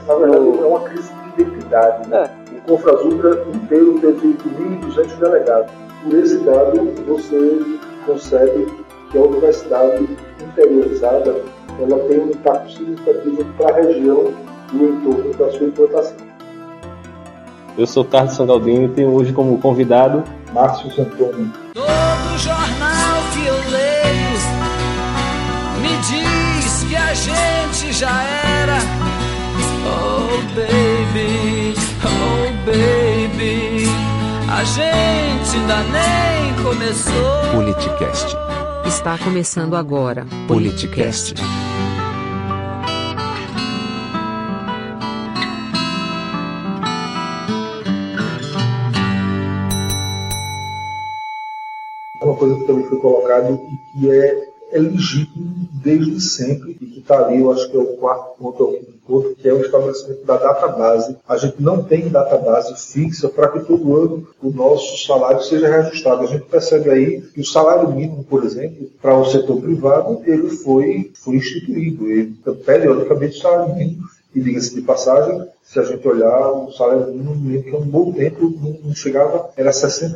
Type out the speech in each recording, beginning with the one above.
Na verdade, é uma crise de identidade. Né? O Confrasutra inteiro teve 1.200 delegados. Por esse dado, você concebe que a universidade interiorizada ela tem um impacto significativo para a região do entorno da sua implantação. Eu sou Carlos Sangaldini e tenho hoje como convidado Márcio Santoni. Todo jornal que eu leio me diz que a gente já era. Oh baby, a gente ainda nem começou. Politicast. Está começando agora. Politicast. Uma coisa que também foi colocada e que é legítimo desde sempre e que está ali, eu acho que é o quarto ponto, é o quinto ponto, que é o estabelecimento da database. A gente não tem database fixa para que todo ano o nosso salário seja reajustado. A gente percebe aí que o salário mínimo, por exemplo, para o setor privado, ele foi instituído. Periodicamente o salário mínimo, e diga-se de passagem, se a gente olhar o salário mínimo, que há um bom tempo não chegava, era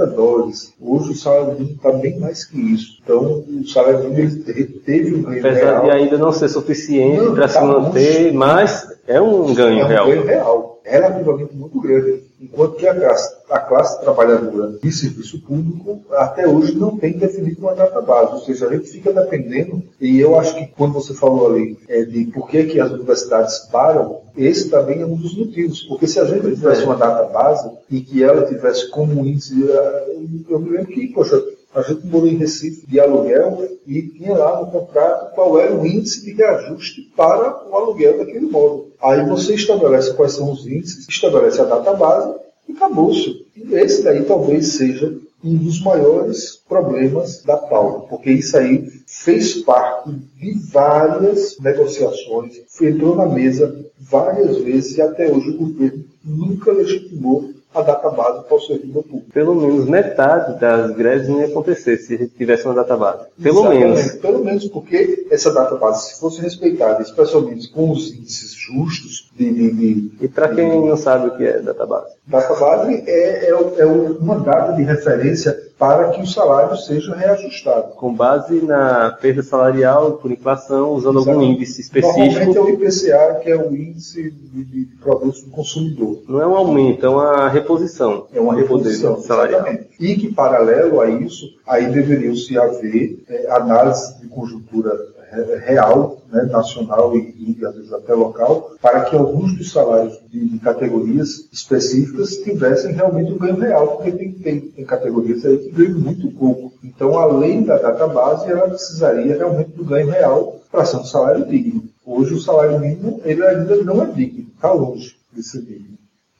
$60. Hoje o salário mínimo está bem mais que isso. Então o salário mínimo ele teve um ganho real. Apesar de ainda não ser suficiente para se manter, mas é um ganho real. É um ganho real, relativamente muito grande. Enquanto que a classe trabalhadora de serviço público até hoje não tem definido uma database, ou seja, a gente fica dependendo, e eu acho que quando você falou ali de por que as universidades param, esse também é um dos motivos, porque se a gente tivesse uma database e que ela tivesse como índice, eu me lembro que, a gente morou em Recife de aluguel e tinha lá no contrato qual era o índice de reajuste para o aluguel daquele imóvel. Aí você estabelece quais são os índices, estabelece a database e acabou-se. E esse daí talvez seja um dos maiores problemas da pauta, porque isso aí fez parte de várias negociações, entrou na mesa várias vezes e até hoje o governo nunca legitimou a database para o servidor público. Pelo menos metade das greves não ia acontecer se a gente tivesse uma database. Pelo menos. Pelo menos, porque essa database, se fosse respeitada, especialmente com os índices justos E para quem não sabe o que é database? Database é uma data de referência para que o salário seja reajustado. Com base na perda salarial por inflação, usando algum índice específico. Normalmente é o IPCA, que é o índice de produtos do consumidor. Não é um aumento, é uma reposição. É uma reposição salarial. E que, paralelo a isso, aí deveriam-se haver análise de conjuntura real, né, nacional e às vezes até local, para que alguns dos salários de categorias específicas tivessem realmente um ganho real, porque tem categorias aí que ganham muito pouco. Então, além da database, ela precisaria realmente do ganho real para ser um salário digno. Hoje, o salário mínimo ele ainda não é digno, está longe de ser digno.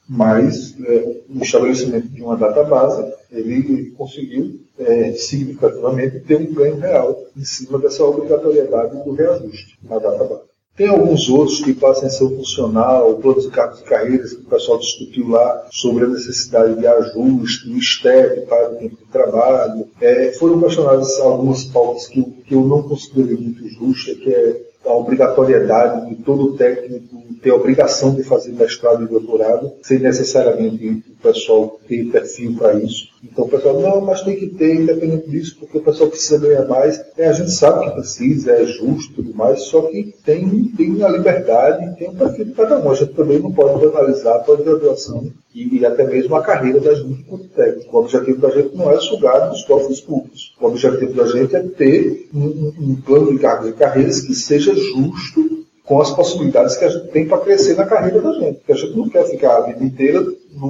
Mas o estabelecimento de uma database, ele conseguiu significativamente ter um ganho real em cima dessa obrigatoriedade do reajuste na database. Tem alguns outros, tipo a ascensão funcional, o plano de cargos e carreiras, que o pessoal discutiu lá sobre a necessidade de ajuste, o STEP para o tempo de trabalho. Foram questionadas algumas pautas que eu não considerei muito justas, que é a obrigatoriedade de todo técnico ter a obrigação de fazer mestrado e doutorado, sem necessariamente o pessoal ter perfil para isso. Então o pessoal, não, mas tem que ter, independente disso, porque o pessoal precisa ganhar mais. A gente sabe que precisa, é justo e tudo mais, só que tem a liberdade, tem o perfil de cada um. A gente também não pode banalizar a pós-graduação e até mesmo a carreira da gente como técnico. O objetivo da gente não é sugar dos cofres públicos. O objetivo da gente é ter um plano de cargos e carreiras que seja justo com as possibilidades que a gente tem para crescer na carreira da gente. Porque a gente não quer ficar a vida inteira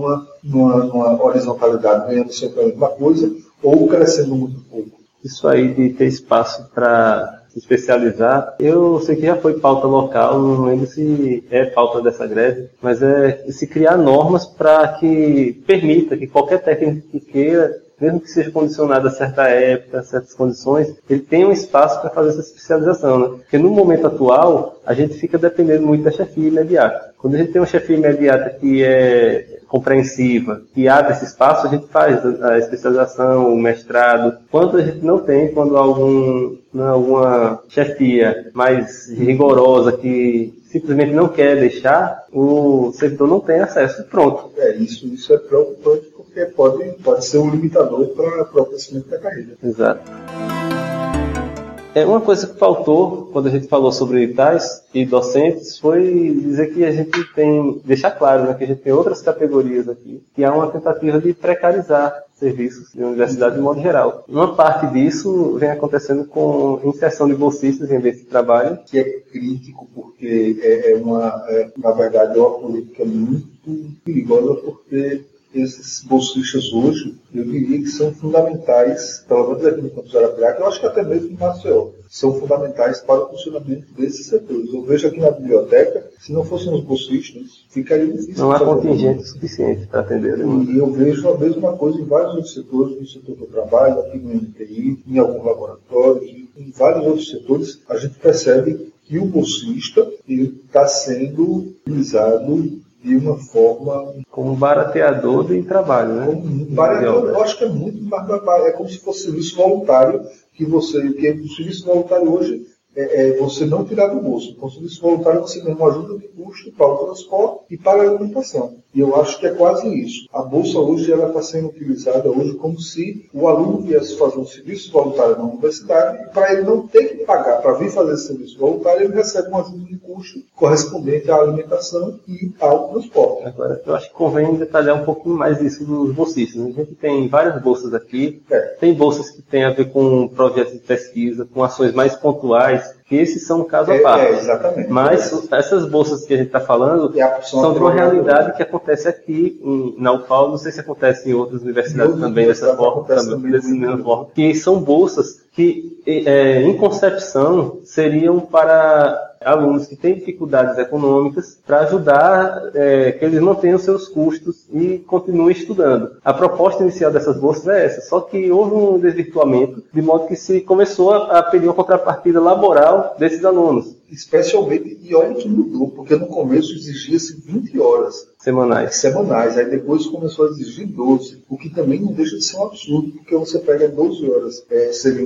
numa horizontalidade, ganhando sempre a mesma coisa, ou crescendo muito pouco. Isso aí de ter espaço para se especializar, eu sei que já foi pauta local, não lembro se é pauta dessa greve, mas é se criar normas para que permita que qualquer técnico que queira, mesmo que seja condicionado a certa época, a certas condições, ele tenha um espaço para fazer essa especialização, né? Porque no momento atual, a gente fica dependendo muito da chefia imediata. Quando a gente tem uma chefia imediata que é compreensiva, que abre esse espaço, a gente faz a especialização, o mestrado. Quando a gente não tem, quando alguma chefia mais rigorosa, que simplesmente não quer deixar, o servidor não tem acesso. Pronto. Isso é preocupante, porque pode ser um limitador para o crescimento da carreira. Exato. Uma coisa que faltou quando a gente falou sobre tais e docentes foi dizer que a gente tem, deixar claro, né, que a gente tem outras categorias aqui, que há uma tentativa de precarizar serviços de universidade de modo geral. Uma parte disso vem acontecendo com inserção de bolsistas em ambiente de trabalho. Que é crítico, porque na verdade, é uma política muito perigosa, porque esses bolsistas hoje, eu diria que são fundamentais, pelo menos aqui no campus Arapiraca, eu acho que até mesmo em Maceió, são fundamentais para o funcionamento desses setores. Eu vejo aqui na biblioteca, se não fossem os bolsistas, ficaria difícil. Não há contingente suficiente para atender. E eu vejo a mesma coisa em vários outros setores, no setor do trabalho, aqui no MTI, em alguns laboratórios, em vários outros setores, a gente percebe que o bolsista está sendo utilizado de uma forma... Como barateador de trabalho, né? Como barateador, eu acho que é muito mais barato. É como se fosse serviço voluntário, que o serviço voluntário hoje é você não tirar do bolso. Então, o serviço voluntário você mesmo ajuda de custo para o transporte e para a alimentação. E eu acho que é quase isso. A bolsa hoje está sendo utilizada hoje como se o aluno viesse fazer um serviço voluntário na universidade e para ele não ter que pagar para vir fazer esse serviço voluntário, ele recebe uma ajuda de custo correspondente à alimentação e ao transporte. Agora, eu acho que convém detalhar um pouquinho mais isso dos bolsistas. A gente tem várias bolsas aqui. Tem bolsas que têm a ver com projetos de pesquisa, com ações mais pontuais, que esses são um caso à parte. Exatamente. Mas essas bolsas que a gente está falando são de uma realidade que acontece aqui na UFAL, não sei se acontece em outras universidades também dessa forma, que são bolsas que, em concepção, seriam para alunos que têm dificuldades econômicas para ajudar que eles mantenham seus custos e continuem estudando. A proposta inicial dessas bolsas é essa, só que houve um desvirtuamento, de modo que se começou a pedir uma contrapartida laboral desses alunos. Especialmente, e olha que mudou, porque no começo exigia-se 20 horas semanais, aí depois começou a exigir 12, o que também não deixa de ser um absurdo, porque você pega 12 horas, seriam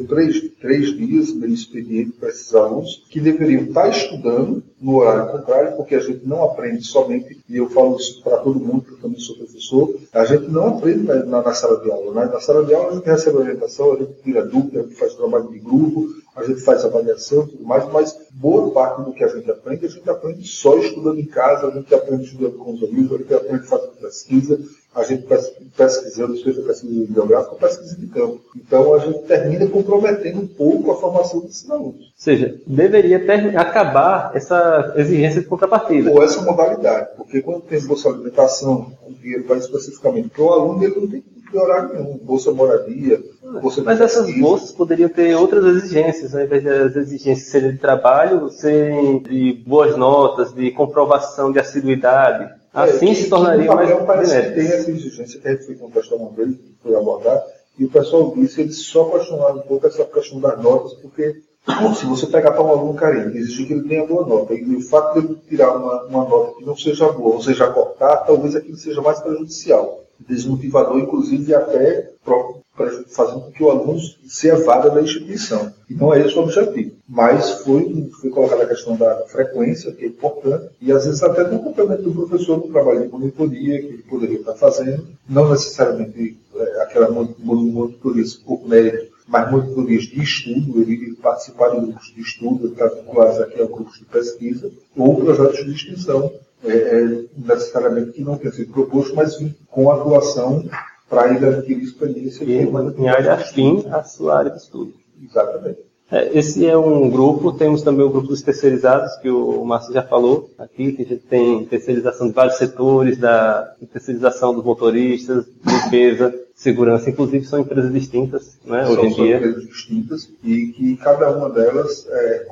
3 dias, meio expediente para esses alunos, que deveriam estar estudando no horário contrário, porque a gente não aprende somente, e eu falo isso para todo mundo, porque eu também sou professor, a gente não aprende na sala de aula, né? Na sala de aula a gente recebe orientação, a gente tira dúvida, a gente faz trabalho de grupo, a gente faz avaliação e tudo mais, mas boa parte do que a gente aprende só estudando em casa, a gente aprende estudando com os amigos, a gente aprende fazendo pesquisa, a gente pesquisando, seja pesquisa bibliográfica ou pesquisa de campo. Então a gente termina comprometendo um pouco a formação desses alunos. Ou seja, deveria acabar essa exigência de contrapartida. Ou essa modalidade, porque quando tem bolsa alimentação, o dinheiro vai especificamente para o aluno, ele não tem que horário nenhum, bolsa moradia, bolsa de Mas essas bolsas poderiam ter outras exigências, ao invés das exigências serem de trabalho, serem de boas notas, de comprovação de assiduidade. Assim se tornaria mais benéfico. Tem essa exigência que a gente foi contestar uma vez, foi abordar, e o pessoal disse, eles só questionaram um pouco essa questão das notas, porque se você pegar para um aluno carente, exigir que ele tenha boa nota, e o fato de ele tirar uma nota que não seja boa, ou seja, cortar, talvez aquilo seja mais prejudicial, desmotivador, inclusive até fazendo com que o aluno se evada da instituição. E não é esse o objetivo. Mas foi colocada a questão da frequência, que é importante, e às vezes até no complemento do professor no trabalho de monitoria, que ele poderia estar fazendo, não necessariamente aquela monitoria por mérito, mas monitorias de estudo, ele participar de grupos de estudo, está vinculado aqui a grupos de pesquisa, ou projetos de extensão, necessariamente que não tenha sido proposto, mas com atuação para ele adquirir experiência. Em área afim à sua área de estudo. Exatamente. Esse é um grupo, temos também o grupo dos terceirizados, que o Márcio já falou aqui, que a gente tem terceirização de vários setores, da terceirização dos motoristas, limpeza, segurança, inclusive são empresas distintas, né, hoje em dia. São empresas distintas e que cada uma delas,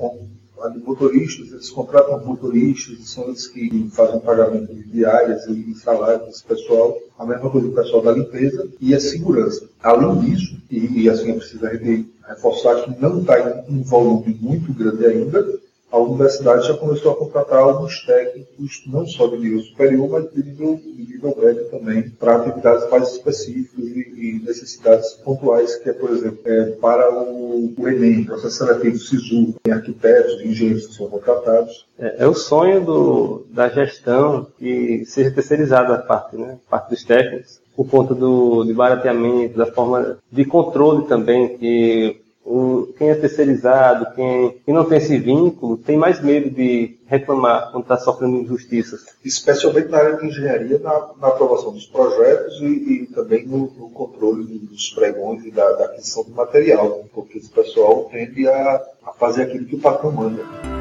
de motoristas, eles contratam motoristas, são eles que fazem pagamento de diárias e salários desse pessoal, a mesma coisa do pessoal da limpeza e a segurança. Além disso, e assim é preciso reforçar que não está em um volume muito grande ainda, a universidade já começou a contratar alguns técnicos, não só de nível superior, mas de nível médio também, para atividades mais específicas e necessidades pontuais, que é, por exemplo, para o Enem, processo seletivo SISU, tem arquitetos, engenheiros que são contratados. É o sonho da gestão que seja terceirizada a parte, né? A parte dos técnicos, por conta de barateamento, da forma de controle também, que quem é terceirizado, quem não tem esse vínculo, tem mais medo de reclamar quando está sofrendo injustiças. Especialmente na área de engenharia, na aprovação dos projetos e também no controle dos pregões e da aquisição do material, porque esse pessoal tende a fazer aquilo que o patrão manda.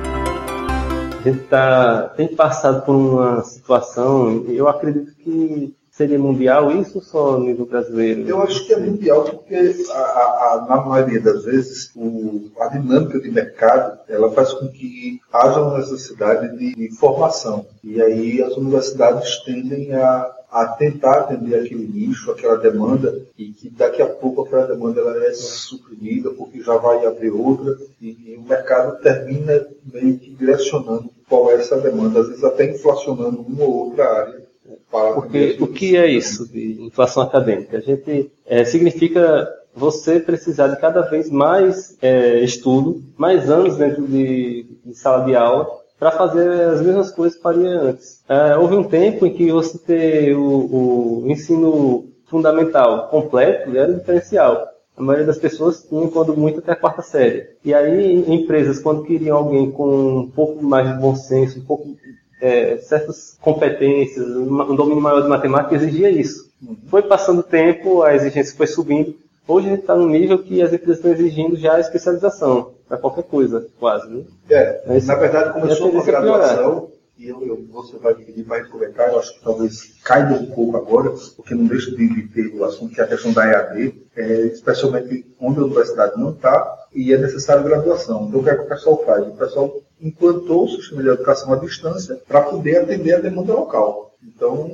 A gente tem passado por uma situação, eu acredito que seria mundial isso ou só no nível brasileiro? Eu acho que é mundial porque, na maioria das vezes, a dinâmica de mercado ela faz com que haja uma necessidade de formação. E aí as universidades tendem a tentar atender aquele nicho, aquela demanda, e que daqui a pouco aquela demanda ela é suprimida porque já vai abrir outra, e o mercado termina meio que direcionando qual é essa demanda, às vezes até inflacionando uma ou outra área. Porque o que é isso de inflação acadêmica? A gente significa você precisar de cada vez mais estudo, mais anos dentro de sala de aula, para fazer as mesmas coisas que faria antes. Houve um tempo em que você ter o ensino fundamental completo era diferencial. A maioria das pessoas tinha, quando muito, até a 4ª série. E aí, empresas, quando queriam alguém com um pouco mais de bom senso, um pouco certas competências, um domínio maior de matemática, exigia isso. Foi passando o tempo, a exigência foi subindo. Hoje a gente está num nível que as empresas estão exigindo já a especialização para qualquer coisa, quase. Né? Na verdade, começou com a graduação, e você vai me pedir para a gente comentar, eu acho que talvez caiba um pouco agora, porque não deixa de ter o assunto que é a questão da EAD, especialmente onde a universidade não está, e é necessário graduação. Então, o que é que o pessoal faz? O pessoal implantou o sistema de educação à distância para poder atender a demanda local. Então,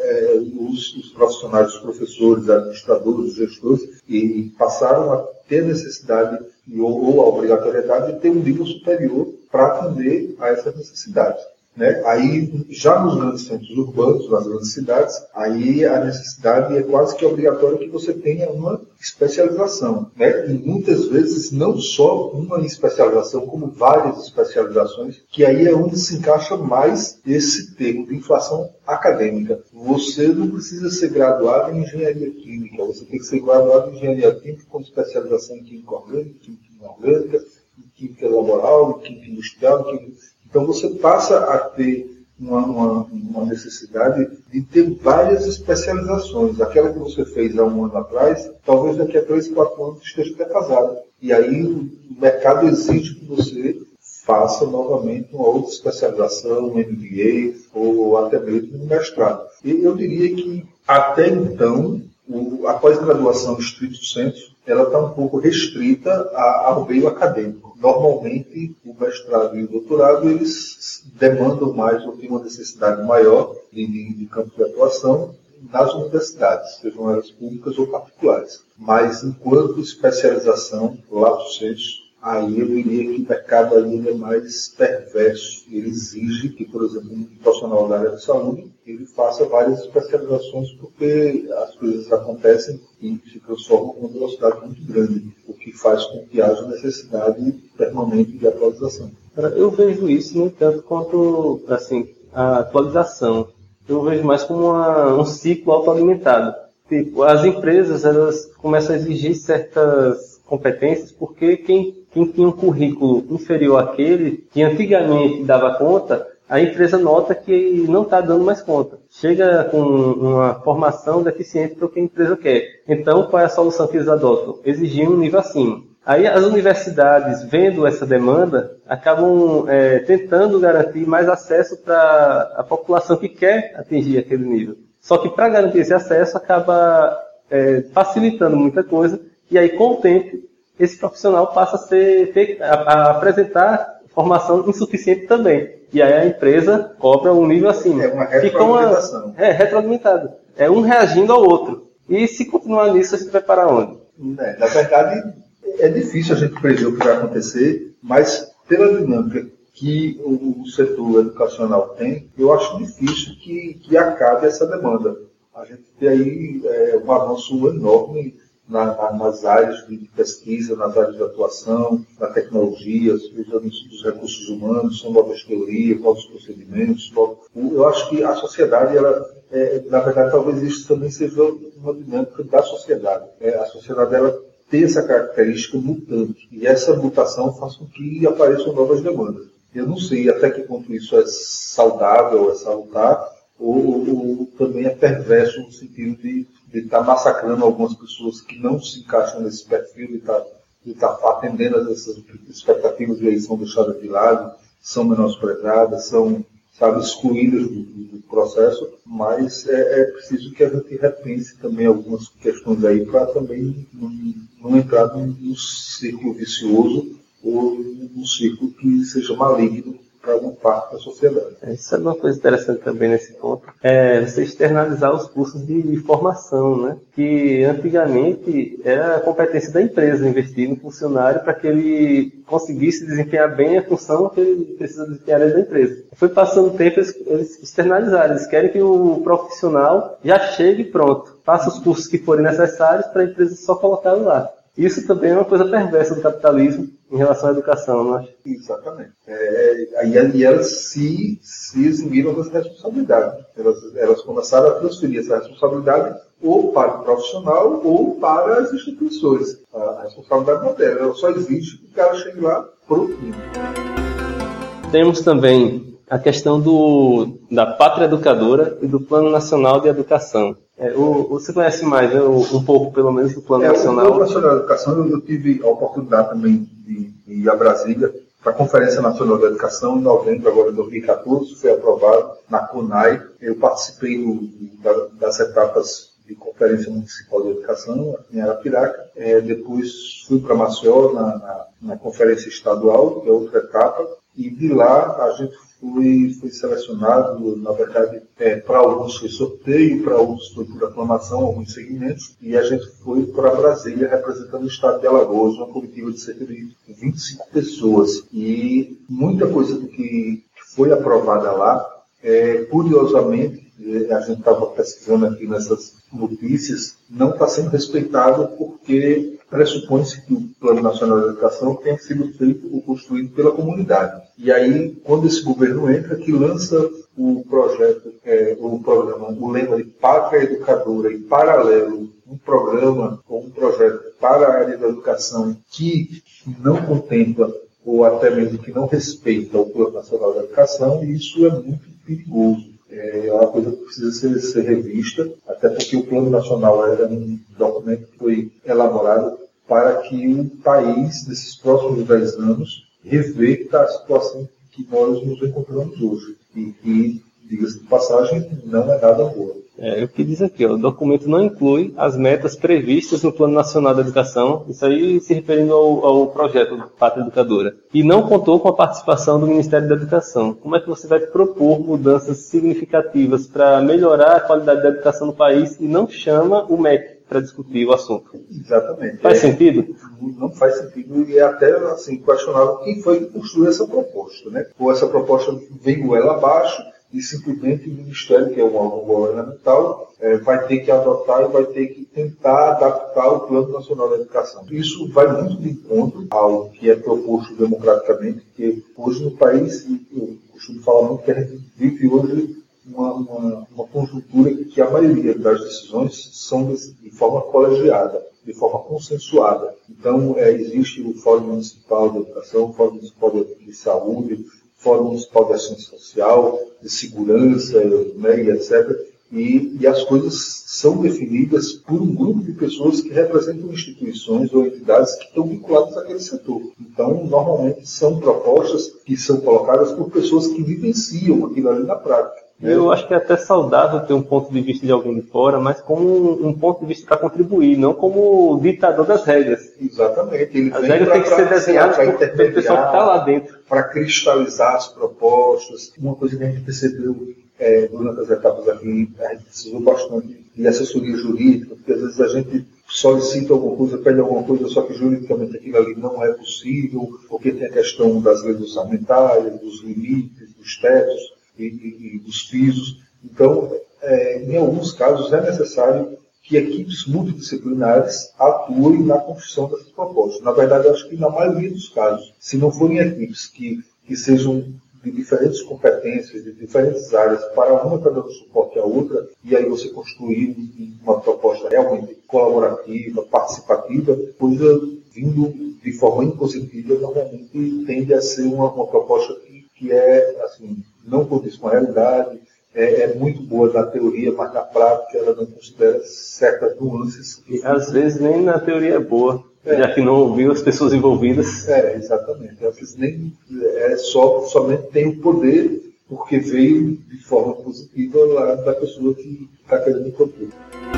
os profissionais, os professores, administradores, os gestores, e passaram a ter necessidade ou a obrigatoriedade de ter um nível superior para atender a essas necessidades. Né? Aí, já nos grandes centros urbanos, nas grandes cidades, aí a necessidade é quase que obrigatória que você tenha uma especialização. Né? E muitas vezes não só uma especialização, como várias especializações, que aí é onde se encaixa mais esse termo de inflação acadêmica. Você não precisa ser graduado em engenharia química, você tem que ser graduado em engenharia química com especialização em química orgânica, química inorgânica, em química laboral, em química industrial, Então você passa a ter uma necessidade de ter várias especializações. Aquela que você fez há um ano atrás, talvez daqui a 3, 4 anos esteja defasada. E aí o mercado exige que você faça novamente uma outra especialização, um MBA ou até mesmo um mestrado. E eu diria que até então a pós-graduação estrito sensu, ela está um pouco restrita ao meio acadêmico. Normalmente, o mestrado e o doutorado, eles demandam mais ou têm uma necessidade maior de campo de atuação nas universidades, sejam elas públicas ou particulares. Mas, enquanto especialização, lato sensu, aí eu diria que o mercado ainda é mais perverso. Ele exige que, por exemplo, um profissional da área de saúde, ele faça várias especializações, porque as coisas acontecem e se transformam com uma velocidade muito grande, o que faz com que haja necessidade permanente de atualização. Eu vejo isso, no entanto, quanto assim, a atualização. Eu vejo mais como um ciclo autoalimentado. Tipo, as empresas elas começam a exigir certas competências porque quem tinha um currículo inferior àquele, que antigamente dava conta, a empresa nota que não está dando mais conta. Chega com uma formação deficiente para o que a empresa quer. Então, qual é a solução que eles adotam? Exigir um nível acima. Aí as universidades, vendo essa demanda, acabam tentando garantir mais acesso para a população que quer atingir aquele nível. Só que para garantir esse acesso, acaba facilitando muita coisa, e aí com o tempo, esse profissional passa a apresentar formação insuficiente também. E aí a empresa cobra um nível acima. É uma retroalimentação. Retroalimentado. É um reagindo ao outro. E se continuar nisso, a gente vai para onde? Na verdade, é difícil a gente prever o que vai acontecer, mas pela dinâmica que o setor educacional tem, eu acho difícil que acabe essa demanda. A gente tem aí um avanço enorme nas áreas de pesquisa, nas áreas de atuação, na tecnologia, dos recursos humanos, são novas teorias, novos procedimentos. Eu acho que a sociedade, na verdade, talvez isso também seja uma dinâmica da sociedade. A sociedade, ela tem essa característica mutante, e essa mutação faz com que apareçam novas demandas. Eu não sei até que ponto isso é saudável, é salutar, ou também é perverso no sentido de estar massacrando algumas pessoas que não se encaixam nesse perfil, de estar atendendo a essas expectativas e aí são deixadas de lado, são menosprezadas, são, excluídas do processo, mas é preciso que a gente repense também algumas questões aí para também não entrar num círculo vicioso ou num círculo que seja maligno para uma parte da sociedade. Isso é uma coisa interessante também nesse ponto. Você externalizar os cursos de formação, né? Que antigamente era a competência da empresa investir no funcionário para que ele conseguisse desempenhar bem a função que ele precisa desempenhar dentro da empresa. Foi passando o tempo, eles externalizaram. Eles querem que o profissional já chegue pronto. Faça os cursos que forem necessários para a empresa só colocá-lo lá. Isso também é uma coisa perversa do capitalismo em relação à educação, não acho? Exatamente. E elas se eximiram das responsabilidades. Elas começaram a transferir essa responsabilidade ou para o profissional ou para as instituições. A responsabilidade não é dela. Ela só existe que o cara chegue lá prontinho. Temos também a questão da Pátria Educadora e do Plano Nacional de Educação. Você conhece mais, né, um pouco, pelo menos, do Plano Nacional? O Plano Nacional de Educação, eu tive a oportunidade também de ir a Brasília para a Conferência Nacional da Educação, em novembro agora de 2014, foi aprovado na CONAI. Eu participei das etapas de Conferência Municipal de Educação, em Arapiraca. Depois fui para Maceió, na Conferência Estadual, que é outra etapa, e de lá a gente foi selecionado, na verdade, para alguns foi sorteio, para outros foi por aclamação, alguns segmentos, e a gente foi para Brasília representando o estado de Alagoas, uma comitiva de cerca de 25 pessoas. E muita coisa do que foi aprovada lá, curiosamente, a gente estava pesquisando aqui nessas notícias, não está sendo respeitado porque pressupõe-se que o Plano Nacional de Educação tenha sido feito ou construído pela comunidade. E aí, quando esse governo entra, que lança o projeto, o programa, o lema de Pátria Educadora, e paralelo, um programa ou um projeto para a área da educação que não contempla ou até mesmo que não respeita o Plano Nacional de Educação, e isso é muito perigoso. É uma coisa que precisa ser revista, até porque o Plano Nacional é um documento que foi elaborado para que o país, nesses próximos 10 anos, reverta a situação que nós nos encontramos hoje. E que, diga-se de passagem, não é nada boa. O que diz aqui, o documento não inclui as metas previstas no Plano Nacional da Educação, isso aí se referindo ao projeto Pátria Educadora, e não contou com a participação do Ministério da Educação. Como é que você vai propor mudanças significativas para melhorar a qualidade da educação no país e não chama o MEC para discutir o assunto? Exatamente. Faz sentido? Não faz sentido, e é até assim, questionável quem foi que construiu essa proposta, né? Ou essa proposta vem goela abaixo, e simplesmente o Ministério, que é um órgão governamental, vai ter que adotar e vai ter que tentar adaptar o Plano Nacional da Educação. Isso vai muito de encontro ao que é proposto democraticamente, porque hoje no país, eu costumo falar muito que a gente vive hoje uma conjuntura que a maioria das decisões são de forma colegiada, de forma consensuada. Então, existe o Fórum Municipal de Educação, o Fórum Municipal de Saúde, Fórum Municipal de Ação Social, de Segurança, né, e etc. E as coisas são definidas por um grupo de pessoas que representam instituições ou entidades que estão vinculadas àquele setor. Então, normalmente, são propostas que são colocadas por pessoas que vivenciam aquilo ali na prática. Eu acho que é até saudável ter um ponto de vista de alguém de fora, mas como um ponto de vista para contribuir, não como ditador das regras. Exatamente. As regras têm que ser desenhadas pelo pessoal que está lá dentro. Para cristalizar as propostas. Uma coisa que a gente percebeu durante as etapas aqui, a gente precisou bastante de assessoria jurídica, porque às vezes a gente solicita alguma coisa, pede alguma coisa, só que juridicamente aquilo ali não é possível, porque tem a questão das leis orçamentárias, dos limites, dos tetos e dos pisos. Então, em alguns casos é necessário que equipes multidisciplinares atuem na construção dessas propostas. Na verdade, eu acho que na maioria dos casos, se não forem equipes que sejam de diferentes competências, de diferentes áreas, para uma estar dando suporte à outra, e aí você construir uma proposta realmente colaborativa, participativa, coisa vindo de forma impositiva, normalmente tende a ser uma proposta que é, assim, não condiz com a realidade, é muito boa na teoria, mas na prática ela não considera certas nuances. E às vezes nem na teoria é boa, já que não ouviu as pessoas envolvidas. Exatamente. Às vezes nem somente tem o poder porque veio de forma positiva lá da pessoa que está querendo propor.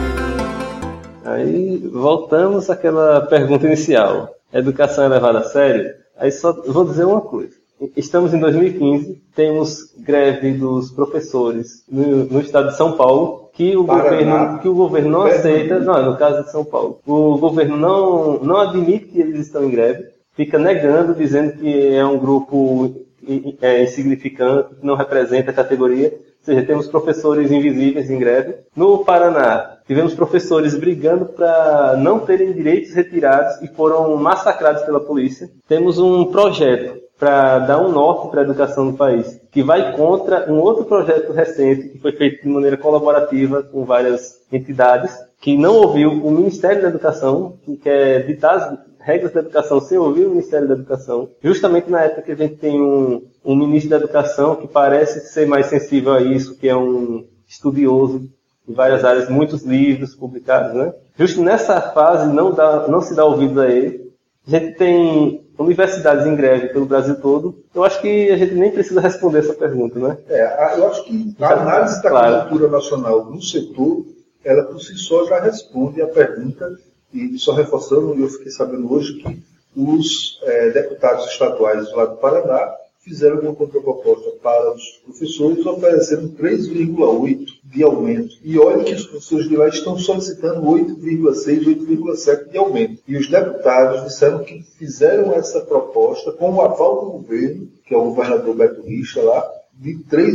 Aí voltamos àquela pergunta inicial. Educação é levada a sério? Aí só vou dizer uma coisa. Estamos em 2015, temos greve dos professores no estado de São Paulo, que o governo não aceita, no caso de São Paulo, o governo não admite que eles estão em greve, fica negando, dizendo que é um grupo insignificante, que não representa a categoria, ou seja, temos professores invisíveis em greve. No Paraná, tivemos professores brigando para não terem direitos retirados e foram massacrados pela polícia. Temos um projeto para dar um norte para a educação no país, que vai contra um outro projeto recente, que foi feito de maneira colaborativa com várias entidades, que não ouviu o Ministério da Educação, que quer ditar as regras da educação sem ouvir o Ministério da Educação, justamente na época que a gente tem um ministro da Educação que parece ser mais sensível a isso, que é um estudioso em várias áreas, muitos livros publicados, né? Justo nessa fase não se dá ouvido a ele. A gente tem universidades em greve pelo Brasil todo. Eu acho que a gente nem precisa responder essa pergunta, né? Eu acho que a análise da cultura nacional no setor, ela por si só já responde à pergunta, e só reforçando, eu fiquei sabendo hoje que os deputados estaduais lá do Paraná fizeram uma contraproposta para os professores, oferecendo 3,8 de aumento. E olha que os professores de lá estão solicitando 8,6, 8,7 de aumento. E os deputados disseram que fizeram essa proposta com o aval do governo, que é o governador Beto Richa lá, de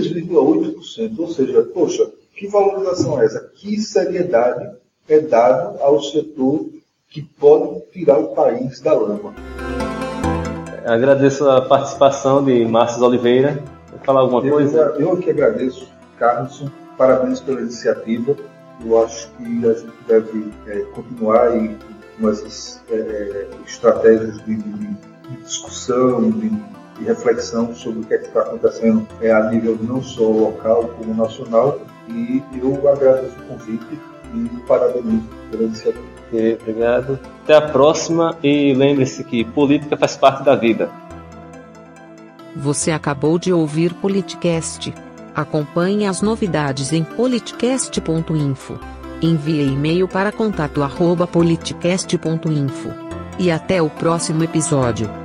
3,8%. Ou seja, poxa, que valorização é essa? Que seriedade é dada ao setor que pode tirar o país da lama? Agradeço a participação de Márcio Oliveira. Quer falar alguma coisa? Eu que agradeço, Carlos. Parabéns pela iniciativa. Eu acho que a gente deve continuar com essas estratégias de discussão, de reflexão sobre o que está acontecendo a nível não só local como nacional. E eu agradeço o convite e parabenizo pela iniciativa. Obrigado. Até a próxima e lembre-se que política faz parte da vida. Você acabou de ouvir Politicast. Acompanhe as novidades em politicast.info. Envie e-mail para contato@politicast.info. E até o próximo episódio.